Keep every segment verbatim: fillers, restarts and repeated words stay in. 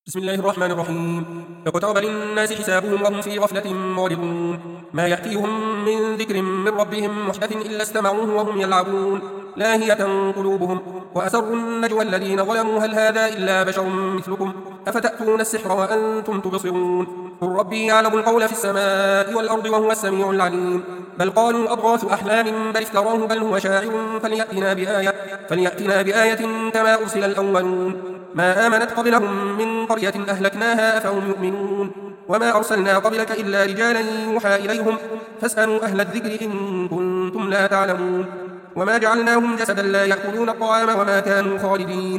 بسم الله الرحمن الرحيم. اقترب للناس حسابهم وهم في غفلة معرضون. ما يأتيهم من ذكر من ربهم محدث إلا استمعوه وهم يلعبون لاهية قلوبهم وأسروا النجوى الذين ظلموا هل هذا إلا بشر مثلكم أفتأتون السحر وأنتم تبصرون. قل ربي يعلم القول في السماء والأرض وهو السميع العليم. بل قالوا أضغاث أحلام بل افتراه بل هو شاعر فليأتنا بآية, فليأتنا بآية كما أرسل الأولون. ما آمنت قبلهم من قرية أهلكناها فهم يؤمنون. وما أرسلنا قبلك إلا رجالا يوحى إليهم فاسألوا أهل الذكر إن كنتم لا تعلمون. وما جعلناهم جسدا لا يأكلون الطعام وما كانوا خالدين.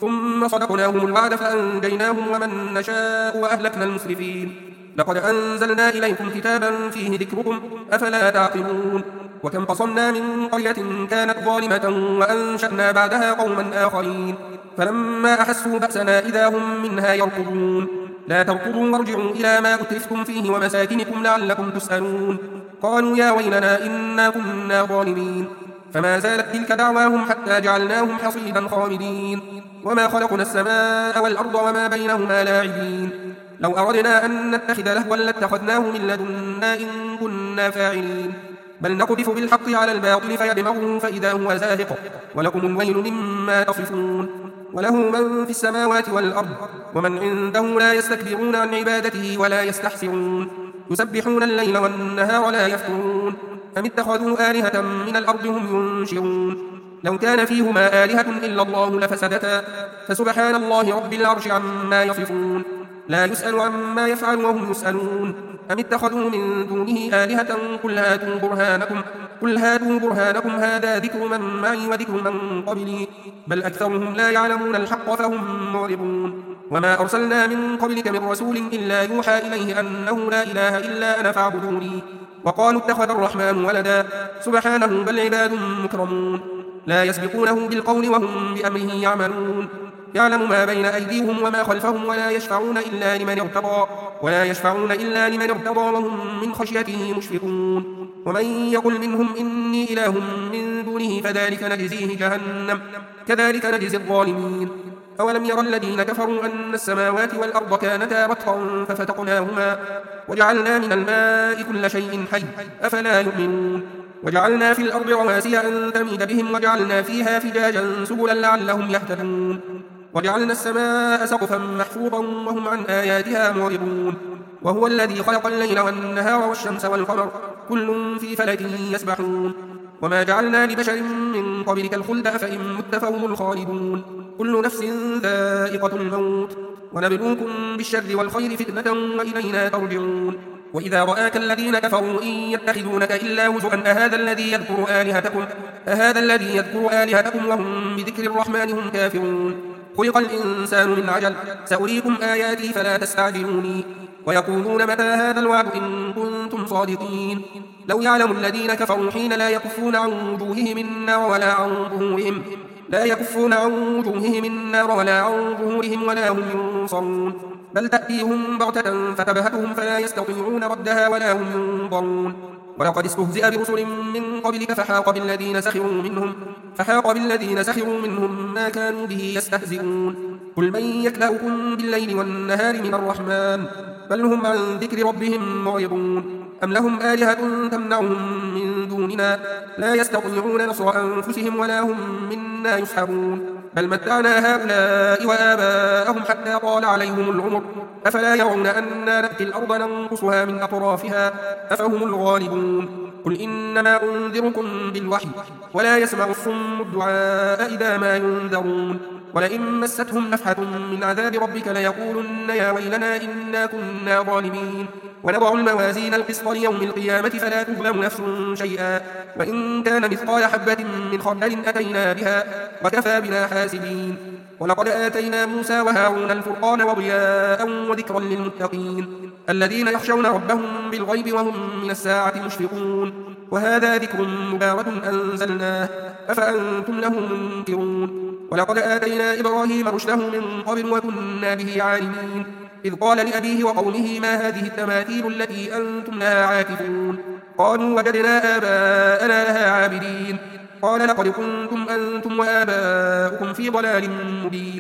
ثم صدقناهم الوعد فأنجيناهم ومن نشاء وأهلكنا المسرفين. لقد أنزلنا إليكم كتابا فيه ذكركم أفلا تعقلون. وكم قصمنا من قرية كانت ظالمة وأنشأنا بعدها قوما آخرين فلما أحسوا بأسنا إذا هم منها يركضون. لا تركضوا وارجعوا إلى ما أترفتم فيه ومساكنكم لعلكم تسألون. قالوا يا ويلنا إنا كنا ظالمين. فما زالت تلك دعواهم حتى جعلناهم حصيدا خامدين. وما خلقنا السماء والأرض وما بينهما لاعبين. لو أردنا أن نتخذ لهوا لاتخذناه من لدنا إن كنا فاعلين. بل نقذف بالحق على الباطل فيدمغه فإذا هو زاهق ولكم الويل مما تصفون. وله من في السماوات والأرض ومن عنده لا يستكبرون عن عبادته ولا يستحسرون. يسبحون الليل والنهار لا يفترون. أم اتخذوا آلهة من الأرض هم ينشرون. لو كان فيهما آلهة إلا الله لفسدتا فسبحان الله رب العرش عما يصفون. لا يسأل عما يفعل وهم يسألون. أم اتخذوا من دونه آلهة قل هاتوا برهانكم, قل هاتوا برهانكم هذا ذكر من معي وذكر من قبلي بل أكثرهم لا يعلمون الحق فهم معرضون. وما أرسلنا من قبلك من رسول إلا يوحى إليه أنه لا إله إلا أنا فاعبدوني. وقالوا اتخذ الرحمن ولدا سبحانه بل عباد مكرمون. لا يسبقونه بالقول وهم بأمره يعملون. يعلم ما بين أيديهم وما خلفهم ولا يشفعون إلا لمن ارتضى ولا يشفعون إلا لمن ارتضى وهم من خشيته مشفقون. ومن يقل منهم إني إله من دونه فذلك نجزيه جهنم كذلك نجزي الظالمين. أولم ير الذين كفروا أن السماوات والأرض كانتا رتقا ففتقناهما وجعلنا من الماء كل شيء حي أفلا يؤمنون. وجعلنا في الأرض رواسي أن تميد بهم وجعلنا فيها فجاجا سبلا لعلهم يهتدون. وجعلنا السماء سقفا محفوظا وهم عن آياتها معرضون. وهو الذي خلق الليل والنهار والشمس والقمر كل في فلك يسبحون. وما جعلنا لبشر من قبلك الخلد أفإن مت فهم الخالدون. كل نفس ذائقة الموت ونبلوكم بالشر والخير فتنة وإلينا ترجعون. وإذا رآك الذين كفروا إن يتخذونك إلا هزؤا أهذا الذي يذكر آلهتكم, أهذا الذي يذكر آلهتكم وهم بذكر الرحمن هم كافرون. خلق الإنسان من عجل سأريكم آياتي فلا تستعجلوني. ويقولون متى هذا الوعد إن كنتم صادقين. لو يعلم الذين كفروا حين لا يكفون عن وجوههم النار ولا عن ظهورهم لا يكفون عن وجوههم النار ولا عن ظهورهم ولا هم ينصرون. بل تأتيهم بغتة فتبهتهم فلا يستطيعون ردها ولا هم ينظرون. ولقد استهزئ برسل من قبلك فحاق بالذين سخروا منهم فحاق بالذين سخروا منهم ما كانوا به يستهزئون. قل من يكلأكم بالليل والنهار من الرحمن بل هم عن ذكر ربهم معرضون. أم لهم آلهة تمنعهم من دوننا لا يستطيعون نصر أنفسهم ولا هم منا يسحبون. بل متعنا هؤلاء وآباءهم حتى طال عليهم العمر أفلا يرون أنا نأتي الأرض ننقصها من أطرافها أفهم الغالبون. قل إنما أنذركم بالوحي ولا يسمع الصم الدعاء إذا ما ينذرون. ولئن مستهم نفحة من عذاب ربك ليقولن يا ويلنا إنا كنا ظالمين. ونضع الموازين القسط ليوم القيامة فلا تظلم نفس شيئا وإن كان مثقال حبة من خردل أتينا بها وكفى بنا حاسبين. ولقد آتينا موسى وهارون الفرقان وضياء وذكرا للمتقين الذين يخشون ربهم بالغيب وهم من الساعة مشفقون. وهذا ذكر مبارك أنزلناه أفأنتم له منكرون. ولقد آتينا إبراهيم رشده من قبل وكنا به عالمين. إذ قال لأبيه وقومه ما هذه التماثيل التي أنتم لها عاكفون. قالوا وجدنا آباءنا لها عابدين. قال لقد كنتم أنتم وآباؤكم في ضلال مبين.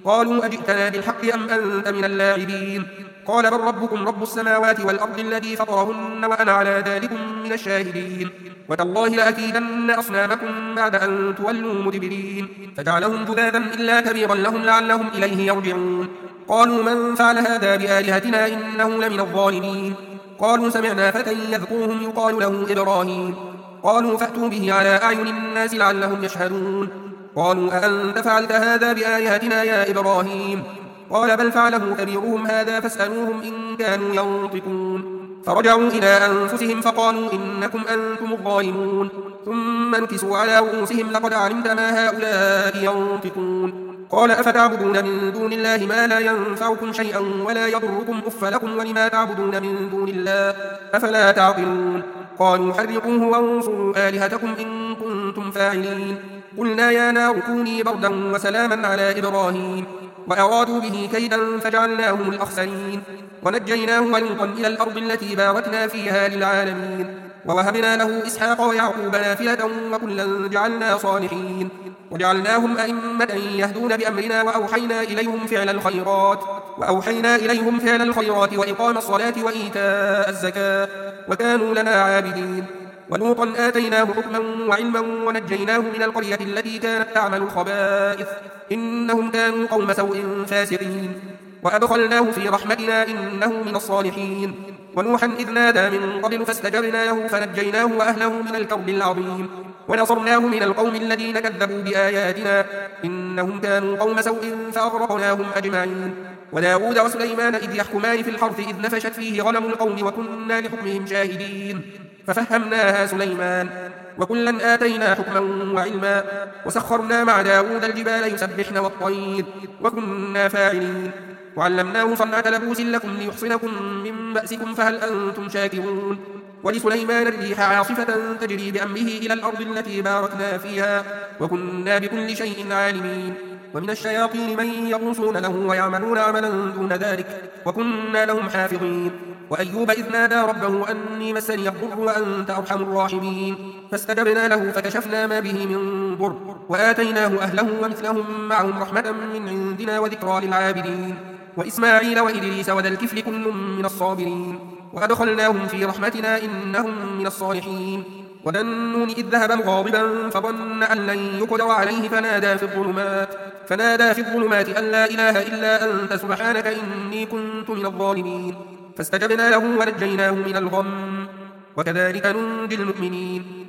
قالوا أجئتنا بالحق أم أنت من اللاعبين قال بل ربكم رب السماوات والأرض الذي فطرهن وأنا على ذلك من الشاهدين وتالله لأكيدن أصنامكم بعد أن تولوا مدبرين فجعلهم جذاذا إلا كبيرا لهم لعلهم إليه يرجعون قالوا من فعل هذا بآلهتنا إنه لمن الظالمين قالوا سمعنا فتى يذكرهم يقال له إبراهيم قالوا فأتوا به على أعين الناس لعلهم يشهدون قالوا أأنت فعلت هذا بآلهتنا يا إبراهيم قال بل فعله كبيرهم هذا فاسألوهم إن كانوا ينطقون فرجعوا إلى أنفسهم فقالوا إنكم أنتم الظالمون ثم نكسوا على رؤوسهم لقد علمت ما هؤلاء ينطقون قال أفتعبدون من دون الله ما لا ينفعكم شيئا ولا يضركم أف لكم ولما تعبدون من دون الله أفلا تعقلون قالوا حرقوه وانصروا آلهتكم إن كنتم فاعلين قلنا يا نار كوني بردا وسلاما على إبراهيم وأرادوا به كيدا فجعلناهم الأخسرين ونجيناه ولوطا إلى الأرض التي باركنا فيها للعالمين ووهبنا له إسحاق ويعقوب نافلة وكلا جعلنا صالحين وجعلناهم أئمة يهدون بأمرنا وأوحينا إليهم فعل الخيرات وأوحينا إليهم فعل الخيرات وإقام الصلاة وإيتاء الزكاة وكانوا لنا عابدين ولوطا آتيناه حكما وعلما ونجيناه من القرية التي كانت تعمل الخبائث إنهم كانوا قوم سوء فاسقين وأدخلناه في رحمتنا إنه من الصالحين ونوحا إذ نادى من قبل فاستجبنا له فنجيناه وأهله من الكرب العظيم ونصرناه من القوم الذين كذبوا بآياتنا إنهم كانوا قوم سوء فأغرقناهم أجمعين وداود وسليمان إذ يحكمان في الحرث إذ نفشت فيه غنم القوم وكنا لحكمهم شاهدين ففهمناها سليمان وكلا آتينا حكما وعلما وسخرنا مع داود الجبال يسبحن والطير وكنا فاعلين وعلمناه صنعة لبوس لكم ليحصنكم من بأسكم فهل أنتم شاكرون ولسليمان الريح عاصفة تجري بأمره إلى الأرض التي باركنا فيها وكنا بكل شيء عالمين ومن الشياطين من يغوصون له ويعملون عملا دون ذلك وكنا لهم حافظين وأيوب إذ نادى ربه أني مسني الضر وأنت أرحم الراحمين فاستجبنا له فكشفنا ما به من ضر وآتيناه أهله ومثلهم معهم رحمة من عندنا وذكرى للعابدين وإسماعيل وإدريس وذا الكفل كل من الصابرين وأدخلناهم في رحمتنا إنهم من الصالحين وذا النون إذ ذهب مغاضبا فظن أن لن يقدر عليه فنادى في الظلمات فنادى في الظلمات أن لا إله إلا أنت سبحانك إني كنت من الظالمين فاستجبنا له ونجيناه من الغم وكذلك ننجي المؤمنين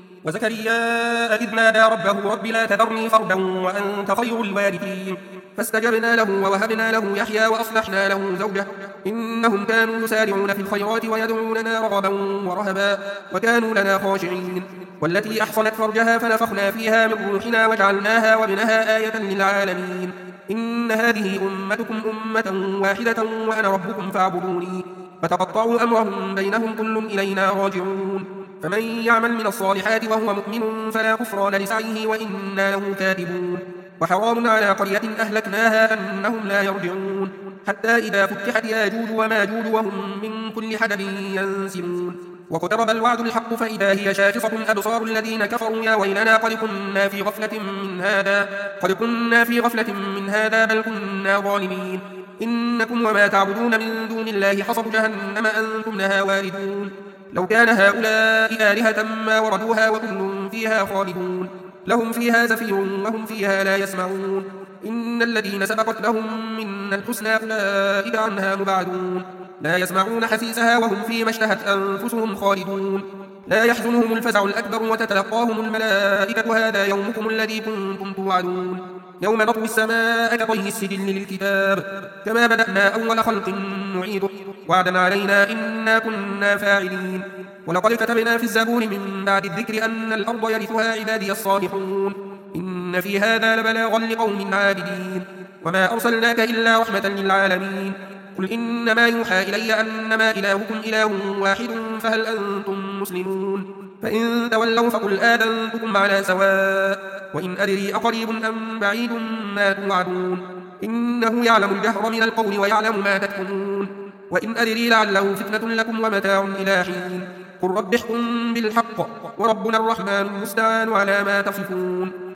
وزكريا إذ نادى ربه رب لا تذرني فردا وأنت خير الوارثين فاستجبنا له ووهبنا له يحيى وأصلحنا له زوجه إنهم كانوا يسارعون في الخيرات ويدعوننا رغبا ورهبا وكانوا لنا خاشعين والتي أحصنت فرجها فنفخنا فيها من روحنا وجعلناها وابنها آية للعالمين إن هذه أمتكم أمة واحدة وأنا ربكم فاعبدوني فتقطعوا أمرهم بينهم كل إلينا راجعون فمن يعمل من الصالحات وهو مؤمن فلا كفران لسعيه وإنا له كاتبون وحرام على قرية أهلكناها أنهم لا يرجعون حتى إذا فتحت ياجوج وماجوج وهم من كل حدب ينسلون واقترب الوعد الحق فإذا هي شاخصة أبصار الذين كفروا يا ويلنا قد كنا في غفلة من هذا قد كنا في غفلة من هذا بل كنا ظالمين إنكم وما تعبدون من دون الله حصب جهنم أنتم لها واردون لو كان هؤلاء آلهة ما وردوها وكل فيها خالدون لهم فيها زفير وهم فيها لا يسمعون إن الذين سبقت لهم من الحسنى أولئك عنها مبعدون لا يسمعون حسيسها وهم فيما اشتهت أنفسهم خالدون لا يحزنهم الفزع الأكبر وتتلقاهم الملائكة هذا يومكم الذي كنتم توعدون يوم نطوي السماء كطي السجل للكتاب كما بدأنا أول خلق نعيده وعدا علينا إنا كنا فاعلين ولقد كتبنا في الزبور من بعد الذكر أن الأرض يرثها عبادي الصالحون إن في هذا لبلاغا لقوم عابدين وما أرسلناك إلا رحمة للعالمين قل إنما يوحى إلي أنما إلهكم إله واحد فهل أنتم مسلمون فإن تولوا فقل آذنتكم على سواء وإن أدري أقريب أم بعيد ما توعدون إنه يعلم الجهر من القول ويعلم ما تكتمون وإن أدري لعله فتنة لكم ومتاع إلى حين قل رب احكم بالحق وربنا الرحمن المستعان على ما تصفون